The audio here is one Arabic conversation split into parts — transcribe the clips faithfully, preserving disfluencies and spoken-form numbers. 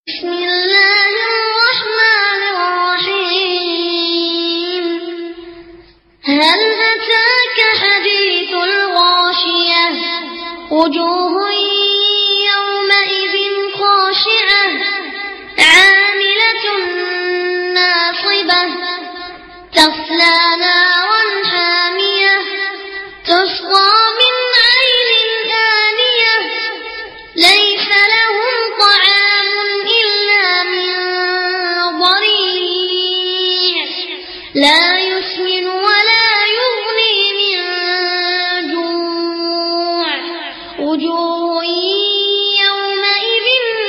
بسم الله الرحمن الرحيم. هل أتاك حديث الغاشية؟ وجوه يومئذ خاشعة عاملة ناصبة تصلى نارا حامية تسقى من عين آنية ليس لهم طعام إلا من ضريع لا يسمن ولا يغني من جوع. وجوه يومئذ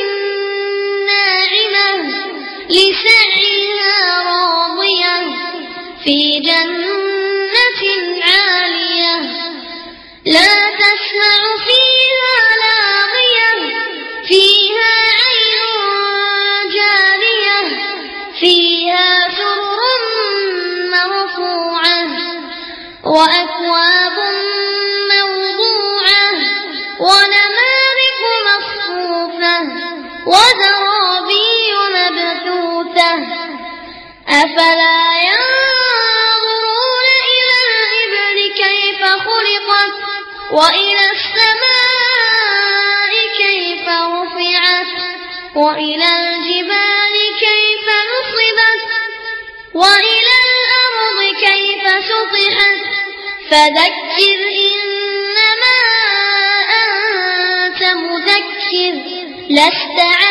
ناعمة لسعيها راضية في جنة عالية لا تسمع فيها لاغية فيها عين جارية فيها سرر مرفوعة وأكواب موضوعة ونمارق مصفوفة وزرابي مبثوثة. أفلا ينظرون إلى الإبل كيف خلقت وإلى السماء كيف رفعت وإلى الجبال كيف نصبت وإلى الأرض كيف سطحت. فذكر إنما أنت مذكر لست